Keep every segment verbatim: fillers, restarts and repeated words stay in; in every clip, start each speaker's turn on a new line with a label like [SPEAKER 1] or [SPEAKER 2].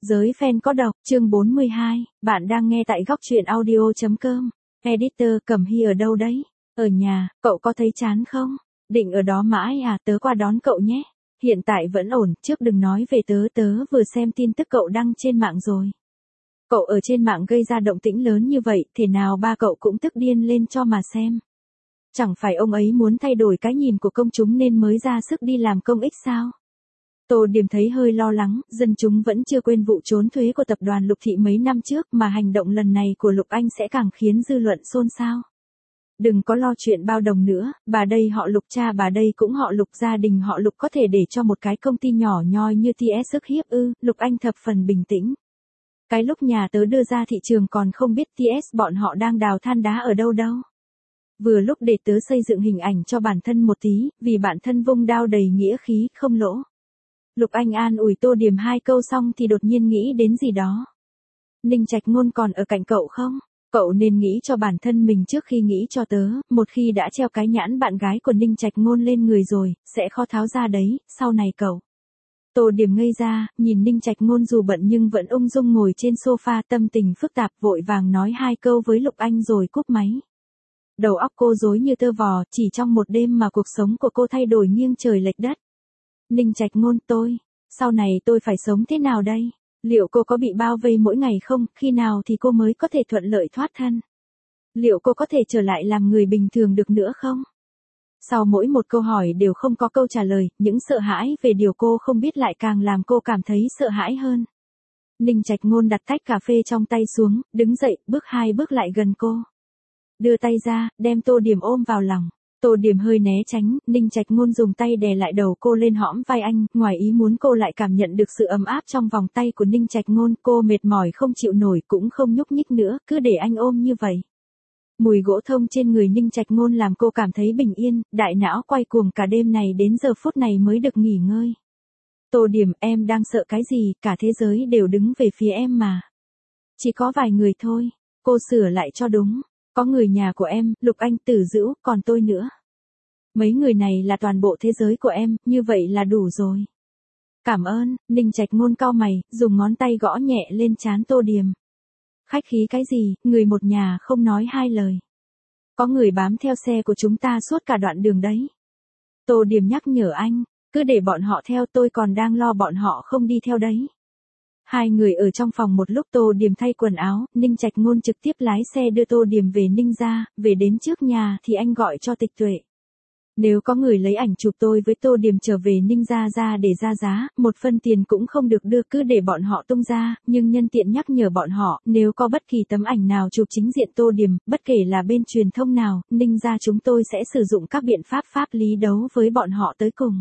[SPEAKER 1] Giới fan có độc, chương bốn mươi hai, bạn đang nghe tại góc truyện audio.com. Editor, Cẩm Hy ở đâu đấy? Ở nhà, cậu có thấy chán không? Định ở đó mãi à, tớ qua đón cậu nhé. Hiện tại vẫn ổn, trước đừng nói về tớ, tớ vừa xem tin tức cậu đăng trên mạng rồi. Cậu ở trên mạng gây ra động tĩnh lớn như vậy, thế nào ba cậu cũng tức điên lên cho mà xem. Chẳng phải ông ấy muốn thay đổi cái nhìn của công chúng nên mới ra sức đi làm công ích sao? Tô Điểm thấy hơi lo lắng, dân chúng vẫn chưa quên vụ trốn thuế của tập đoàn Lục Thị mấy năm trước mà hành động lần này của Lục Anh sẽ càng khiến dư luận xôn xao. Đừng có lo chuyện bao đồng nữa, bà đây họ Lục, cha bà đây cũng họ Lục, gia đình họ Lục có thể để cho một cái công ty nhỏ nhoi như tê ét sức hiếp ư? Lục Anh thập phần bình tĩnh. Cái lúc nhà tớ đưa ra thị trường còn không biết tê ét bọn họ đang đào than đá ở đâu đâu. Vừa lúc để tớ xây dựng hình ảnh cho bản thân một tí, vì bản thân vung đao đầy nghĩa khí, không lỗ. Lục Anh an ủi Tô Điểm hai câu xong thì đột nhiên nghĩ đến gì đó. Ninh Trạch Ngôn còn ở cạnh cậu không? Cậu nên nghĩ cho bản thân mình trước khi nghĩ cho tớ, một khi đã treo cái nhãn bạn gái của Ninh Trạch Ngôn lên người rồi, sẽ khó tháo ra đấy, sau này cậu. Tô Điểm ngây ra, nhìn Ninh Trạch Ngôn dù bận nhưng vẫn ung dung ngồi trên sofa, tâm tình phức tạp, vội vàng nói hai câu với Lục Anh rồi cúp máy. Đầu óc cô rối như tơ vò, chỉ trong một đêm mà cuộc sống của cô thay đổi nghiêng trời lệch đất. Ninh Trạch Ngôn, tôi, sau này tôi phải sống thế nào đây? Liệu cô có bị bao vây mỗi ngày không? Khi nào thì cô mới có thể thuận lợi thoát thân? Liệu cô có thể trở lại làm người bình thường được nữa không? Sau mỗi một câu hỏi đều không có câu trả lời, những sợ hãi về điều cô không biết lại càng làm cô cảm thấy sợ hãi hơn. Ninh Trạch Ngôn đặt tách cà phê trong tay xuống, đứng dậy, bước hai bước lại gần cô. Đưa tay ra, đem Tô Điểm ôm vào lòng. Tô Điểm hơi né tránh, Ninh Trạch Ngôn dùng tay đè lại đầu cô lên hõm vai anh, ngoài ý muốn cô lại cảm nhận được sự ấm áp trong vòng tay của Ninh Trạch Ngôn, cô mệt mỏi không chịu nổi cũng không nhúc nhích nữa, cứ để anh ôm như vậy. Mùi gỗ thông trên người Ninh Trạch Ngôn làm cô cảm thấy bình yên, đại não quay cuồng cả đêm này đến giờ phút này mới được nghỉ ngơi. Tô Điểm, em đang sợ cái gì, cả thế giới đều đứng về phía em mà. Chỉ có vài người thôi, cô sửa lại cho đúng. Có người nhà của em, Lục Anh, Tử Dữu, còn tôi nữa. Mấy người này là toàn bộ thế giới của em, như vậy là đủ rồi. Cảm ơn, Ninh Trạch Ngôn cau mày, dùng ngón tay gõ nhẹ lên trán Tô Điểm. Khách khí cái gì, người một nhà không nói hai lời. Có người bám theo xe của chúng ta suốt cả đoạn đường đấy. Tô Điểm nhắc nhở anh, cứ để bọn họ theo, tôi còn đang lo bọn họ không đi theo đấy. Hai người ở trong phòng một lúc, Tô Điểm thay quần áo, Ninh Trạch Ngôn trực tiếp lái xe đưa Tô Điểm về Ninh gia, về đến trước nhà thì anh gọi cho Tịch Tuệ. Nếu có người lấy ảnh chụp tôi với Tô Điểm trở về Ninh gia ra để ra giá, một phân tiền cũng không được đưa, cứ để bọn họ tung ra, nhưng nhân tiện nhắc nhở bọn họ, nếu có bất kỳ tấm ảnh nào chụp chính diện Tô Điểm, bất kể là bên truyền thông nào, Ninh gia chúng tôi sẽ sử dụng các biện pháp pháp lý đấu với bọn họ tới cùng.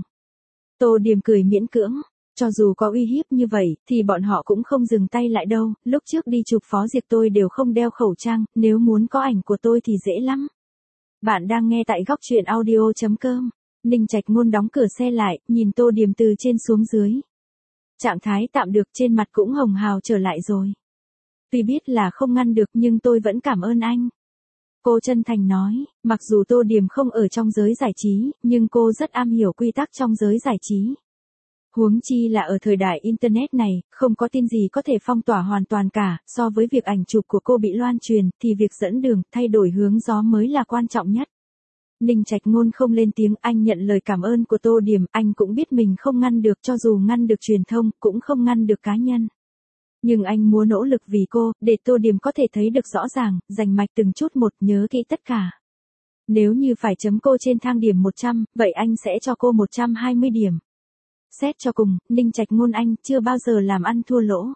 [SPEAKER 1] Tô Điểm cười miễn cưỡng. Cho dù có uy hiếp như vậy, thì bọn họ cũng không dừng tay lại đâu, lúc trước đi chụp Phó Diệp tôi đều không đeo khẩu trang, nếu muốn có ảnh của tôi thì dễ lắm. Bạn đang nghe tại góc truyện audio.com. Ninh Trạch Ngôn đóng cửa xe lại, nhìn Tô Điểm từ trên xuống dưới. Trạng thái tạm được, trên mặt cũng hồng hào trở lại rồi. Tuy biết là không ngăn được nhưng tôi vẫn cảm ơn anh. Cô chân thành nói, mặc dù Tô Điểm không ở trong giới giải trí, nhưng cô rất am hiểu quy tắc trong giới giải trí. Huống chi là ở thời đại Internet này, không có tin gì có thể phong tỏa hoàn toàn cả, so với việc ảnh chụp của cô bị loan truyền, thì việc dẫn đường, thay đổi hướng gió mới là quan trọng nhất. Ninh Trạch Ngôn không lên tiếng, anh nhận lời cảm ơn của Tô Điểm, anh cũng biết mình không ngăn được, cho dù ngăn được truyền thông, cũng không ngăn được cá nhân. Nhưng anh muốn nỗ lực vì cô, để Tô Điểm có thể thấy được rõ ràng, rành mạch từng chút một, nhớ kỹ tất cả. Nếu như phải chấm cô trên thang điểm một trăm, vậy anh sẽ cho cô một trăm hai mươi điểm. Xét cho cùng, Ninh Trạch Ngôn anh chưa bao giờ làm ăn thua lỗ.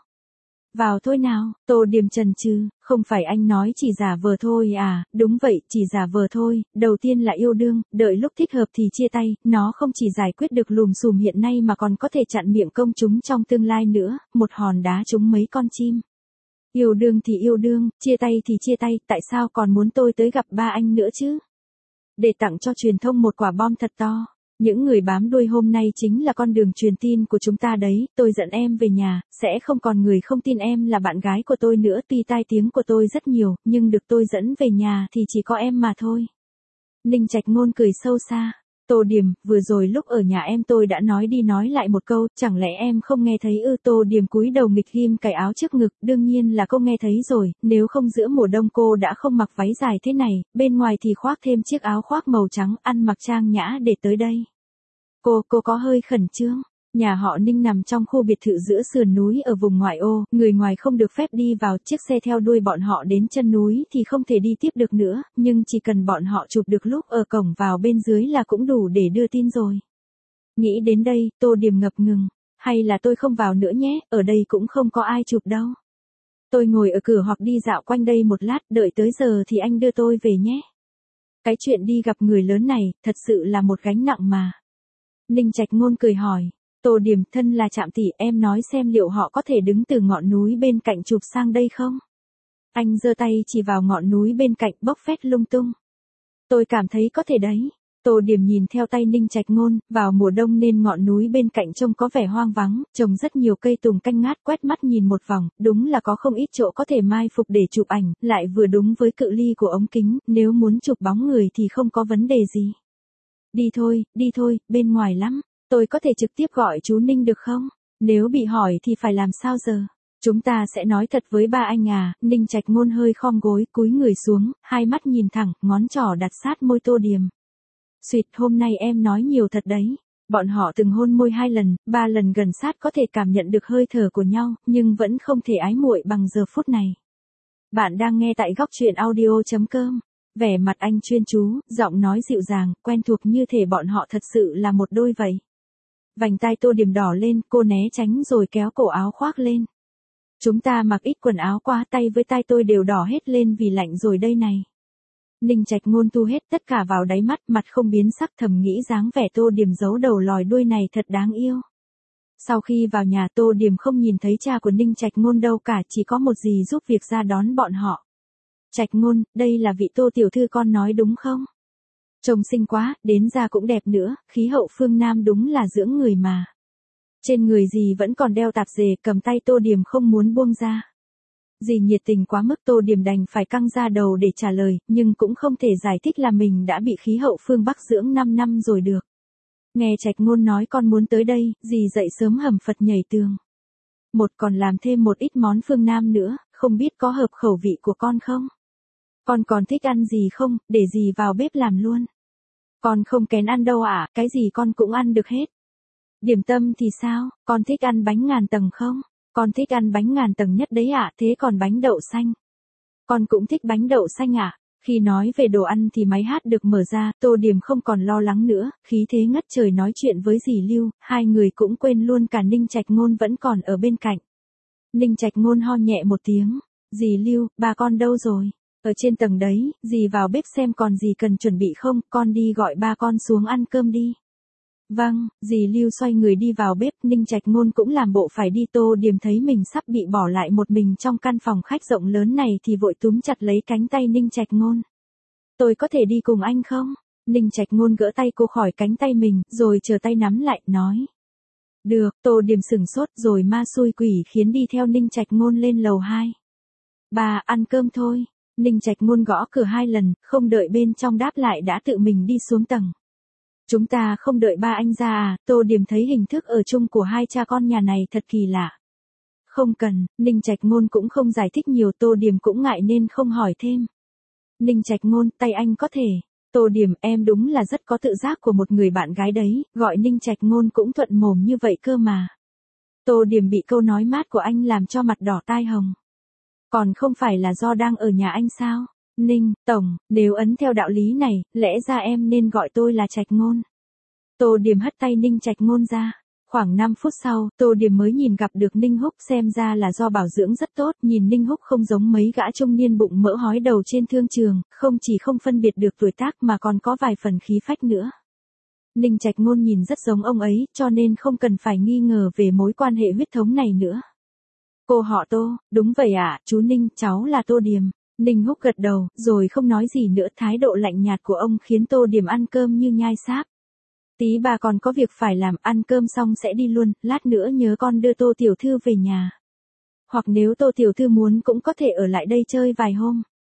[SPEAKER 1] Vào thôi nào, Tô Điểm chần chừ, không phải anh nói chỉ giả vờ thôi à, đúng vậy, chỉ giả vờ thôi, đầu tiên là yêu đương, đợi lúc thích hợp thì chia tay, nó không chỉ giải quyết được lùm xùm hiện nay mà còn có thể chặn miệng công chúng trong tương lai nữa, một hòn đá trúng mấy con chim. Yêu đương thì yêu đương, chia tay thì chia tay, tại sao còn muốn tôi tới gặp ba anh nữa chứ? Để tặng cho truyền thông một quả bom thật to. Những người bám đuôi hôm nay chính là con đường truyền tin của chúng ta đấy, tôi dẫn em về nhà, sẽ không còn người không tin em là bạn gái của tôi nữa, tuy tai tiếng của tôi rất nhiều, nhưng được tôi dẫn về nhà thì chỉ có em mà thôi. Ninh Trạch Ngôn cười sâu xa. Tô Điềm, vừa rồi lúc ở nhà em tôi đã nói đi nói lại một câu, chẳng lẽ em không nghe thấy ư? Tô Điềm cúi đầu nghịch ghim cài áo trước ngực, đương nhiên là cô nghe thấy rồi, nếu không giữa mùa đông cô đã không mặc váy dài thế này, bên ngoài thì khoác thêm chiếc áo khoác màu trắng, ăn mặc trang nhã để tới đây. Cô, cô có hơi khẩn trương. Nhà họ Ninh nằm trong khu biệt thự giữa sườn núi ở vùng ngoại ô, người ngoài không được phép đi vào, chiếc xe theo đuôi bọn họ đến chân núi thì không thể đi tiếp được nữa, nhưng chỉ cần bọn họ chụp được lúc ở cổng vào bên dưới là cũng đủ để đưa tin rồi. Nghĩ đến đây, Tô Điềm ngập ngừng, hay là tôi không vào nữa nhé, ở đây cũng không có ai chụp đâu. Tôi ngồi ở cửa hoặc đi dạo quanh đây một lát, đợi tới giờ thì anh đưa tôi về nhé. Cái chuyện đi gặp người lớn này, thật sự là một gánh nặng mà. Ninh Trạch Ngôn cười hỏi. Tô Điềm, thân là Trạm tỷ, em nói xem liệu họ có thể đứng từ ngọn núi bên cạnh chụp sang đây không? Anh giơ tay chỉ vào ngọn núi bên cạnh, bốc phét lung tung. Tôi cảm thấy có thể đấy. Tô Điềm nhìn theo tay Ninh Trạch Ngôn, vào mùa đông nên ngọn núi bên cạnh trông có vẻ hoang vắng, trồng rất nhiều cây tùng canh ngát, quét mắt nhìn một vòng, đúng là có không ít chỗ có thể mai phục để chụp ảnh, lại vừa đúng với cự ly của ống kính, nếu muốn chụp bóng người thì không có vấn đề gì. Đi thôi, đi thôi, bên ngoài lắm. Tôi có thể trực tiếp gọi chú Ninh được không? Nếu bị hỏi thì phải làm sao giờ? Chúng ta sẽ nói thật với ba anh à. Ninh Trạch Ngôn hơi khom gối, cúi người xuống, hai mắt nhìn thẳng, ngón trỏ đặt sát môi Tô Điềm. Xuyệt, hôm nay em nói nhiều thật đấy. Bọn họ từng hôn môi hai lần, ba lần gần sát, có thể cảm nhận được hơi thở của nhau, nhưng vẫn không thể ái muội bằng giờ phút này. Bạn đang nghe tại góc truyện audio chấm com. Vẻ mặt anh chuyên chú, giọng nói dịu dàng, quen thuộc như thể bọn họ thật sự là một đôi vậy. Vành tai Tô Điềm đỏ lên, cô né tránh rồi kéo cổ áo khoác lên. Chúng ta mặc ít quần áo quá, tay với tai tôi đều đỏ hết lên vì lạnh rồi đây này. Ninh Trạch Ngôn thu hết tất cả vào đáy mắt, mặt không biến sắc, thầm nghĩ dáng vẻ Tô Điềm giấu đầu lòi đuôi này thật đáng yêu. Sau khi vào nhà, Tô Điềm không nhìn thấy cha của Ninh Trạch Ngôn đâu cả, chỉ có một dì giúp việc ra đón bọn họ. Trạch Ngôn, đây là vị Tô tiểu thư con nói đúng không? Trông xinh quá, đến da cũng đẹp nữa, khí hậu phương Nam đúng là dưỡng người mà. Trên người dì vẫn còn đeo tạp dề, cầm tay Tô Điềm không muốn buông ra. Dì nhiệt tình quá mức, Tô Điềm đành phải căng ra đầu để trả lời, nhưng cũng không thể giải thích là mình đã bị khí hậu phương Bắc dưỡng năm năm rồi được. Nghe Trạch Ngôn nói con muốn tới đây, dì dậy sớm hầm Phật nhảy tường. Một còn làm thêm một ít món phương Nam nữa, không biết có hợp khẩu vị của con không? Con còn thích ăn gì không, để dì vào bếp làm luôn. Con không kén ăn đâu ạ, à, cái gì con cũng ăn được hết. Điểm tâm thì sao, con thích ăn bánh ngàn tầng không? Con thích ăn bánh ngàn tầng nhất đấy ạ, à, thế còn bánh đậu xanh? Con cũng thích bánh đậu xanh ạ. À? Khi nói về đồ ăn thì máy hát được mở ra, Tô Điềm không còn lo lắng nữa, khí thế ngất trời nói chuyện với dì Lưu, hai người cũng quên luôn cả Ninh Trạch Ngôn vẫn còn ở bên cạnh. Ninh Trạch Ngôn ho nhẹ một tiếng, dì Lưu, ba con đâu rồi? Ở trên tầng đấy, dì vào bếp xem còn gì cần chuẩn bị không, con đi gọi ba con xuống ăn cơm đi. Vâng, dì Lưu xoay người đi vào bếp, Ninh Trạch Ngôn cũng làm bộ phải đi. Tô Điềm thấy mình sắp bị bỏ lại một mình trong căn phòng khách rộng lớn này thì vội túm chặt lấy cánh tay Ninh Trạch Ngôn. Tôi có thể đi cùng anh không? Ninh Trạch Ngôn gỡ tay cô khỏi cánh tay mình, rồi chờ tay nắm lại, nói. Được, Tô Điềm sửng sốt rồi ma xui quỷ khiến đi theo Ninh Trạch Ngôn lên lầu hai. Bà, ăn cơm thôi. Ninh Trạch Ngôn gõ cửa hai lần, không đợi bên trong đáp lại đã tự mình đi xuống tầng. Chúng ta không đợi ba anh ra à? Tô Điềm thấy hình thức ở chung của hai cha con nhà này thật kỳ lạ. Không cần, Ninh Trạch Ngôn cũng không giải thích nhiều, Tô Điềm cũng ngại nên không hỏi thêm. Ninh Trạch Ngôn, tay anh có thể. Tô Điềm, em đúng là rất có tự giác của một người bạn gái đấy, gọi Ninh Trạch Ngôn cũng thuận mồm như vậy cơ mà. Tô Điềm bị câu nói mát của anh làm cho mặt đỏ tai hồng. Còn không phải là do đang ở nhà anh sao? Ninh, tổng, nếu ấn theo đạo lý này, lẽ ra em nên gọi tôi là Trạch Ngôn. Tô Điềm hất tay Ninh Trạch Ngôn ra. Khoảng năm phút sau, Tô Điềm mới nhìn gặp được Ninh Húc, xem ra là do bảo dưỡng rất tốt, nhìn Ninh Húc không giống mấy gã trung niên bụng mỡ hói đầu trên thương trường, không chỉ không phân biệt được tuổi tác mà còn có vài phần khí phách nữa. Ninh Trạch Ngôn nhìn rất giống ông ấy, cho nên không cần phải nghi ngờ về mối quan hệ huyết thống này nữa. Cô họ Tô, đúng vậy ạ, à, chú Ninh, cháu là Tô Điềm. Ninh Húc gật đầu, rồi không nói gì nữa, thái độ lạnh nhạt của ông khiến Tô Điềm ăn cơm như nhai sáp. Tí bà còn có việc phải làm, ăn cơm xong sẽ đi luôn, lát nữa nhớ con đưa Tô tiểu thư về nhà. Hoặc nếu Tô tiểu thư muốn cũng có thể ở lại đây chơi vài hôm.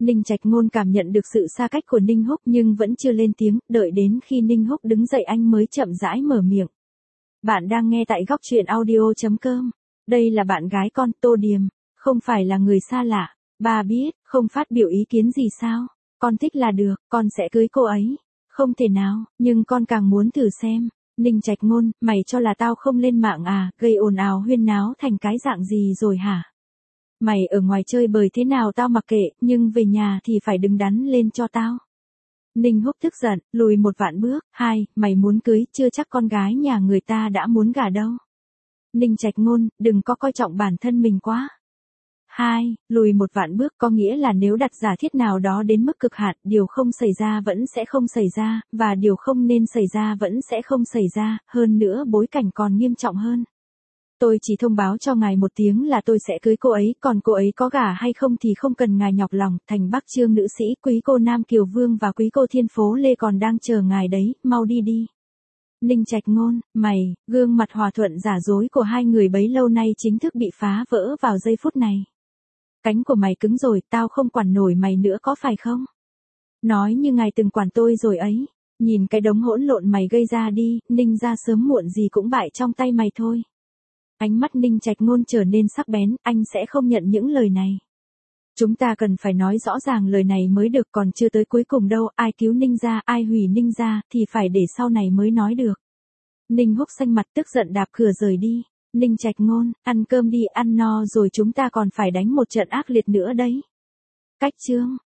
[SPEAKER 1] Ninh Trạch Ngôn cảm nhận được sự xa cách của Ninh Húc nhưng vẫn chưa lên tiếng, đợi đến khi Ninh Húc đứng dậy anh mới chậm rãi mở miệng. Bạn đang nghe tại góc truyện audio.com. Đây là bạn gái con, Tô Điềm, không phải là người xa lạ. Ba biết, không phát biểu ý kiến gì sao? Con thích là được, con sẽ cưới cô ấy. Không thể nào, nhưng con càng muốn thử xem. Ninh Trạch Ngôn, mày cho là tao không lên mạng à, gây ồn ào huyên náo thành cái dạng gì rồi hả? Mày ở ngoài chơi bời thế nào tao mặc kệ, nhưng về nhà thì phải đứng đắn lên cho tao. Ninh Húc tức giận, lùi một vạn bước. Hai, mày muốn cưới, chưa chắc con gái nhà người ta đã muốn gả đâu. Ninh Trạch Ngôn, đừng có coi trọng bản thân mình quá. Hai, lùi một vạn bước có nghĩa là nếu đặt giả thiết nào đó đến mức cực hạn, điều không xảy ra vẫn sẽ không xảy ra, và điều không nên xảy ra vẫn sẽ không xảy ra, hơn nữa bối cảnh còn nghiêm trọng hơn. Tôi chỉ thông báo cho ngài một tiếng là tôi sẽ cưới cô ấy, còn cô ấy có gả hay không thì không cần ngài nhọc lòng. Thành Bắc Trương nữ sĩ, quý cô Nam Kiều Vương và quý cô Thiên Phố Lê còn đang chờ ngài đấy, mau đi đi. Ninh Trạch Ngôn, mày, gương mặt hòa thuận giả dối của hai người bấy lâu nay chính thức bị phá vỡ vào giây phút này. Cánh của mày cứng rồi, tao không quản nổi mày nữa có phải không? Nói như ngài từng quản tôi rồi ấy. Nhìn cái đống hỗn lộn mày gây ra đi, Ninh ra sớm muộn gì cũng bại trong tay mày thôi. Ánh mắt Ninh Trạch Ngôn trở nên sắc bén, anh sẽ không nhận những lời này. Chúng ta cần phải nói rõ ràng lời này mới được, còn chưa tới cuối cùng đâu, ai cứu Ninh ra, ai hủy Ninh ra, thì phải để sau này mới nói được. Ninh Húc xanh mặt tức giận đạp cửa rời đi. Ninh Trạch Ngôn, ăn cơm đi, ăn no rồi chúng ta còn phải đánh một trận ác liệt nữa đấy. Cách chương.